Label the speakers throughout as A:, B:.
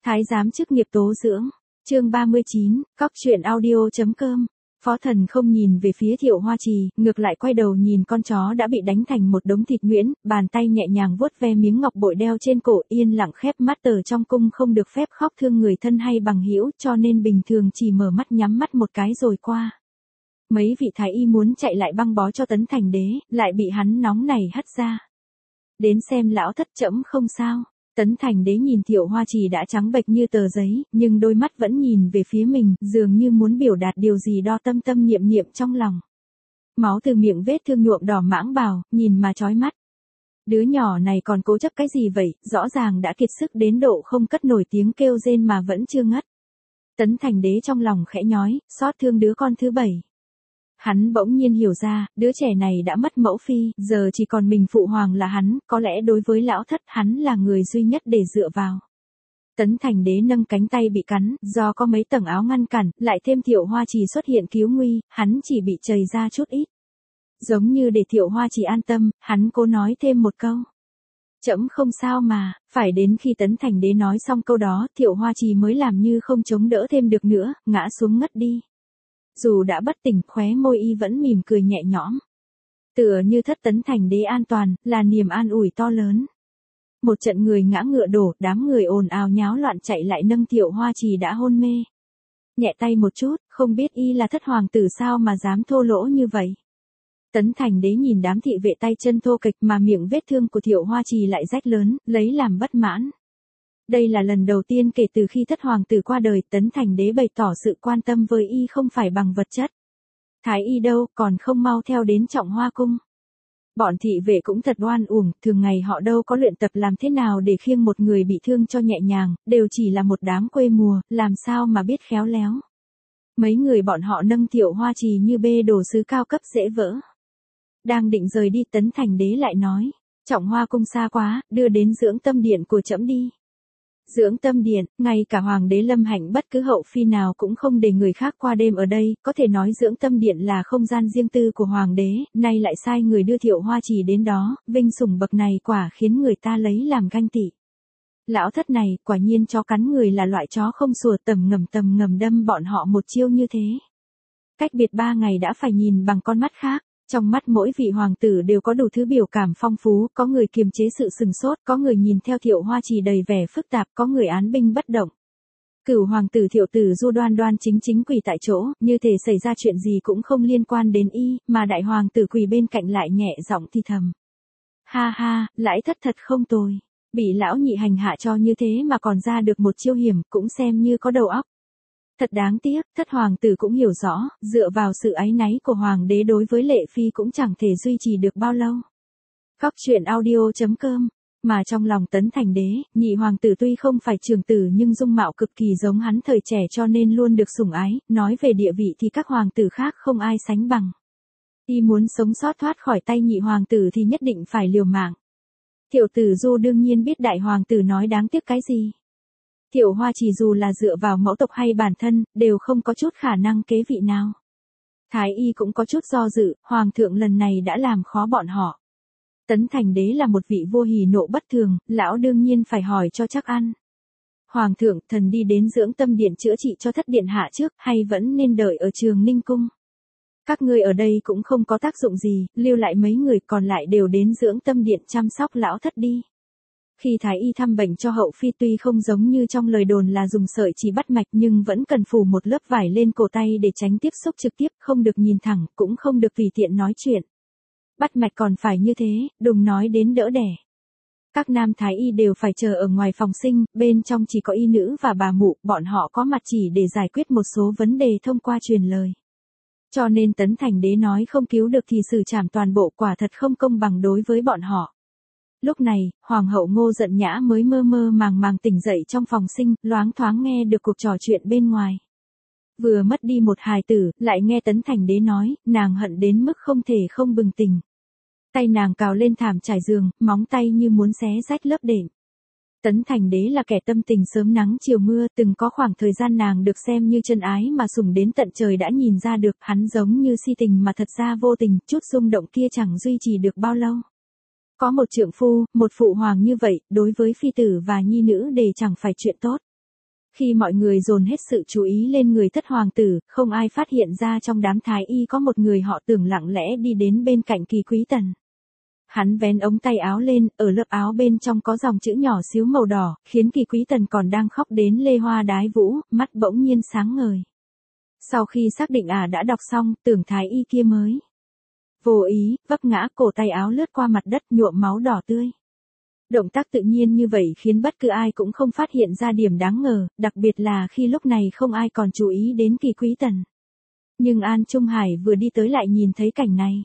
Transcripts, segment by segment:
A: Thái giám chức nghiệp tố dưỡng. Chương 39, Cóc truyện audio.com. Phó Thần không nhìn về phía Thiệu Hoa Trì, ngược lại quay đầu nhìn con chó đã bị đánh thành một đống thịt nhuyễn, bàn tay nhẹ nhàng vuốt ve miếng ngọc bội đeo trên cổ, yên lặng khép mắt. Ở trong cung không được phép khóc thương người thân hay bằng hữu, cho nên bình thường chỉ mở mắt nhắm mắt một cái rồi qua. Mấy vị thái y muốn chạy lại băng bó cho Tấn Thành Đế, lại bị hắn nóng này hất ra. Đến xem lão thất, trẫm không sao. Tấn Thành Đế nhìn Thiệu Hoa Trì đã trắng bệch như tờ giấy, nhưng đôi mắt vẫn nhìn về phía mình, dường như muốn biểu đạt điều gì đó tâm tâm niệm niệm trong lòng. Máu từ miệng vết thương nhuộm đỏ mãng bào, nhìn mà chói mắt. Đứa nhỏ này còn cố chấp cái gì vậy, rõ ràng đã kiệt sức đến độ không cất nổi tiếng kêu rên mà vẫn chưa ngất. Tấn Thành Đế trong lòng khẽ nhói, xót thương đứa con thứ 7. Hắn bỗng nhiên hiểu ra, đứa trẻ này đã mất mẫu phi, giờ chỉ còn mình phụ hoàng là hắn, có lẽ đối với lão thất hắn là người duy nhất để dựa vào. Tấn Thành Đế nâng cánh tay bị cắn, do có mấy tầng áo ngăn cản, lại thêm Thiệu Hoa Trì xuất hiện cứu nguy, hắn chỉ bị chầy ra chút ít. Giống như để Thiệu Hoa Trì an tâm, hắn cố nói thêm một câu. Trẫm không sao mà, phải đến khi Tấn Thành Đế nói xong câu đó, Thiệu Hoa Trì mới làm như không chống đỡ thêm được nữa, ngã xuống ngất đi. Dù đã bất tỉnh, khóe môi y vẫn mỉm cười nhẹ nhõm. Tựa như thất Tấn Thành Đế an toàn, là niềm an ủi to lớn. Một trận người ngã ngựa đổ, đám người ồn ào nháo loạn chạy lại nâng Thiệu Hoa Trì đã hôn mê. Nhẹ tay một chút, không biết y là thất hoàng tử sao mà dám thô lỗ như vậy. Tấn Thành Đế nhìn đám thị vệ tay chân thô kịch mà miệng vết thương của Thiệu Hoa Trì lại rách lớn, lấy làm bất mãn. Đây là lần đầu tiên kể từ khi thất hoàng tử qua đời, Tấn Thành Đế bày tỏ sự quan tâm với y không phải bằng vật chất. Thái y đâu, còn không mau theo đến Trọng Hoa cung. Bọn thị vệ cũng thật oan uổng, thường ngày họ đâu có luyện tập làm thế nào để khiêng một người bị thương cho nhẹ nhàng, đều chỉ là một đám quê mùa, làm sao mà biết khéo léo. Mấy người bọn họ nâng Thiệu Hoa Trì như bê đồ sứ cao cấp dễ vỡ. Đang định rời đi, Tấn Thành Đế lại nói, Trọng Hoa cung xa quá, đưa đến Dưỡng Tâm Điện của trẫm đi. Dưỡng Tâm Điện, ngay cả Hoàng đế Lâm Hạnh bất cứ hậu phi nào cũng không để người khác qua đêm ở đây, có thể nói Dưỡng Tâm Điện là không gian riêng tư của Hoàng đế, nay lại sai người đưa Thiệu Hoa Trì đến đó, vinh sủng bậc này quả khiến người ta lấy làm ganh tị. Lão thất này, quả nhiên chó cắn người là loại chó không sủa, tầm ngầm đâm bọn họ một chiêu như thế. Cách biệt 3 ngày đã phải nhìn bằng con mắt khác. Trong mắt mỗi vị hoàng tử đều có đủ thứ biểu cảm phong phú, có người kiềm chế sự sừng sốt, có người nhìn theo Thiệu Hoa Trì đầy vẻ phức tạp, có người án binh bất động. Cửu hoàng tử Thiệu Tử Du đoan đoan chính quỳ tại chỗ, như thể xảy ra chuyện gì cũng không liên quan đến y, mà đại hoàng tử quỳ bên cạnh lại nhẹ giọng thì thầm. Ha ha, lãi thất thật không tồi. Bị lão nhị hành hạ cho như thế mà còn ra được một chiêu hiểm, cũng xem như có đầu óc. Thật đáng tiếc, thất hoàng tử cũng hiểu rõ, dựa vào sự áy náy của hoàng đế đối với Lệ Phi cũng chẳng thể duy trì được bao lâu. Cóc truyện audio.com. Mà trong lòng Tấn Thành Đế, nhị hoàng tử tuy không phải trưởng tử nhưng dung mạo cực kỳ giống hắn thời trẻ cho nên luôn được sủng ái, nói về địa vị thì các hoàng tử khác không ai sánh bằng. Y muốn sống sót thoát khỏi tay nhị hoàng tử thì nhất định phải liều mạng. Thiệu Tử Du đương nhiên biết đại hoàng tử nói đáng tiếc cái gì. Thiệu Hoa Trì dù là dựa vào mẫu tộc hay bản thân, đều không có chút khả năng kế vị nào. Thái y cũng có chút do dự, hoàng thượng lần này đã làm khó bọn họ. Tấn Thành Đế là một vị vua hỉ nộ bất thường, lão đương nhiên phải hỏi cho chắc ăn. Hoàng thượng, thần đi đến Dưỡng Tâm Điện chữa trị cho thất điện hạ trước, hay vẫn nên đợi ở Trường Ninh cung? Các ngươi ở đây cũng không có tác dụng gì, lưu lại mấy người còn lại đều đến Dưỡng Tâm Điện chăm sóc lão thất đi. Khi thái y thăm bệnh cho hậu phi tuy không giống như trong lời đồn là dùng sợi chỉ bắt mạch nhưng vẫn cần phủ một lớp vải lên cổ tay để tránh tiếp xúc trực tiếp, không được nhìn thẳng, cũng không được tùy tiện nói chuyện. Bắt mạch còn phải như thế, đừng nói đến đỡ đẻ. Các nam thái y đều phải chờ ở ngoài phòng sinh, bên trong chỉ có y nữ và bà mụ, bọn họ có mặt chỉ để giải quyết một số vấn đề thông qua truyền lời. Cho nên Tấn Thành Đế nói không cứu được thì xử trảm toàn bộ, quả thật không công bằng đối với bọn họ. Lúc này, Hoàng hậu Ngô Giận Nhã mới mơ màng tỉnh dậy trong phòng sinh, loáng thoáng nghe được cuộc trò chuyện bên ngoài. Vừa mất đi một hài tử, lại nghe Tấn Thành Đế nói, nàng hận đến mức không thể không bừng tỉnh. Tay nàng cào lên thảm trải giường, móng tay như muốn xé rách lớp đệm. Tấn Thành Đế là kẻ tâm tình sớm nắng chiều mưa, từng có khoảng thời gian nàng được xem như chân ái mà sủng đến tận trời đã nhìn ra được, hắn giống như si tình mà thật ra vô tình, chút rung động kia chẳng duy trì được bao lâu. Có một trượng phu, một phụ hoàng như vậy, đối với phi tử và nhi nữ đều chẳng phải chuyện tốt. Khi mọi người dồn hết sự chú ý lên người thất hoàng tử, không ai phát hiện ra trong đám thái y có một người họ Tưởng lặng lẽ đi đến bên cạnh Kỳ Quý Tần. Hắn vén ống tay áo lên, ở lớp áo bên trong có dòng chữ nhỏ xíu màu đỏ, khiến Kỳ Quý Tần còn đang khóc đến lê hoa đái vũ, mắt bỗng nhiên sáng ngời. Sau khi xác định đã đọc xong, Tưởng thái y kia mới vô ý, vấp ngã, cổ tay áo lướt qua mặt đất nhuộm máu đỏ tươi. Động tác tự nhiên như vậy khiến bất cứ ai cũng không phát hiện ra điểm đáng ngờ, đặc biệt là khi lúc này không ai còn chú ý đến Kỳ Quý Tần. Nhưng An Trung Hải vừa đi tới lại nhìn thấy cảnh này.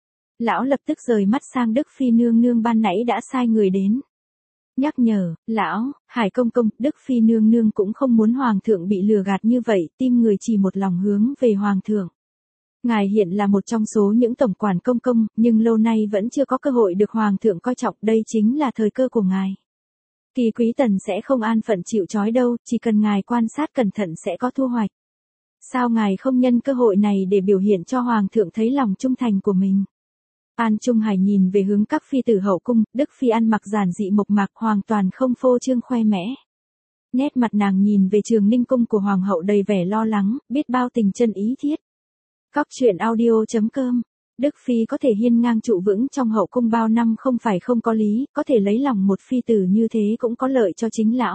A: Lão lập tức rời mắt sang Đức Phi nương nương ban nãy đã sai người đến nhắc nhở. Lão, Hải công công, Đức Phi nương nương cũng không muốn hoàng thượng bị lừa gạt như vậy, tim người chỉ một lòng hướng về hoàng thượng. Ngài hiện là một trong số những tổng quản công công, nhưng lâu nay vẫn chưa có cơ hội được hoàng thượng coi trọng, đây chính là thời cơ của ngài. Kỳ Quý Tần sẽ không an phận chịu trói đâu, chỉ cần ngài quan sát cẩn thận sẽ có thu hoạch. Sao ngài không nhân cơ hội này để biểu hiện cho hoàng thượng thấy lòng trung thành của mình? An Trung Hải nhìn về hướng các phi tử hậu cung, Đức Phi ăn mặc giản dị mộc mạc, hoàn toàn không phô trương khoe mẽ. Nét mặt nàng nhìn về Trường Ninh cung của hoàng hậu đầy vẻ lo lắng, biết bao tình chân ý thiết. Cóc truyện audio.com. Đức Phi có thể hiên ngang trụ vững trong hậu cung bao năm không phải không có lý, có thể lấy lòng một phi tử như thế cũng có lợi cho chính lão.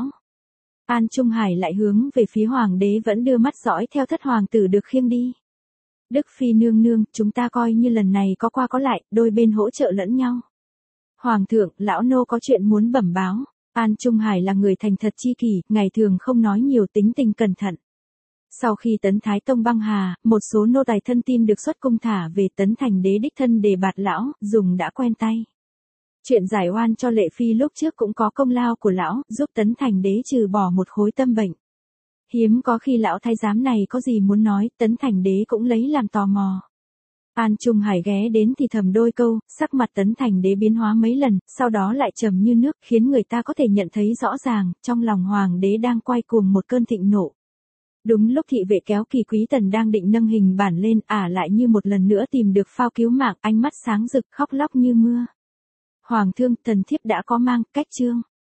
A: An Trung Hải lại hướng về phía hoàng đế vẫn đưa mắt dõi theo thất hoàng tử được khiêng đi. Đức Phi nương nương, chúng ta coi như lần này có qua có lại, đôi bên hỗ trợ lẫn nhau. Hoàng thượng, lão nô có chuyện muốn bẩm báo. An Trung Hải là người thành thật chi kỷ, ngày thường không nói nhiều, tính tình cẩn thận. Sau khi Tấn Thái Tông băng hà, một số nô tài thân tin được xuất cung thả về, Tấn Thành Đế đích thân đề bạt lão, dùng đã quen tay. Chuyện giải oan cho Lệ Phi lúc trước cũng có công lao của lão, giúp Tấn Thành Đế trừ bỏ một khối tâm bệnh. Hiếm có khi lão thái giám này có gì muốn nói, Tấn Thành Đế cũng lấy làm tò mò. An Trung Hải ghé đến thì thầm đôi câu, sắc mặt Tấn Thành Đế biến hóa mấy lần, sau đó lại trầm như nước, khiến người ta có thể nhận thấy rõ ràng, trong lòng hoàng đế đang quay cuồng một cơn thịnh nộ. Đúng lúc thị vệ kéo Kỳ Quý Tần đang định nâng hình bản lên, lại như một lần nữa tìm được phao cứu mạng, ánh mắt sáng rực, khóc lóc như mưa. Hoàng thương, thần thiếp đã có mang, cách trương.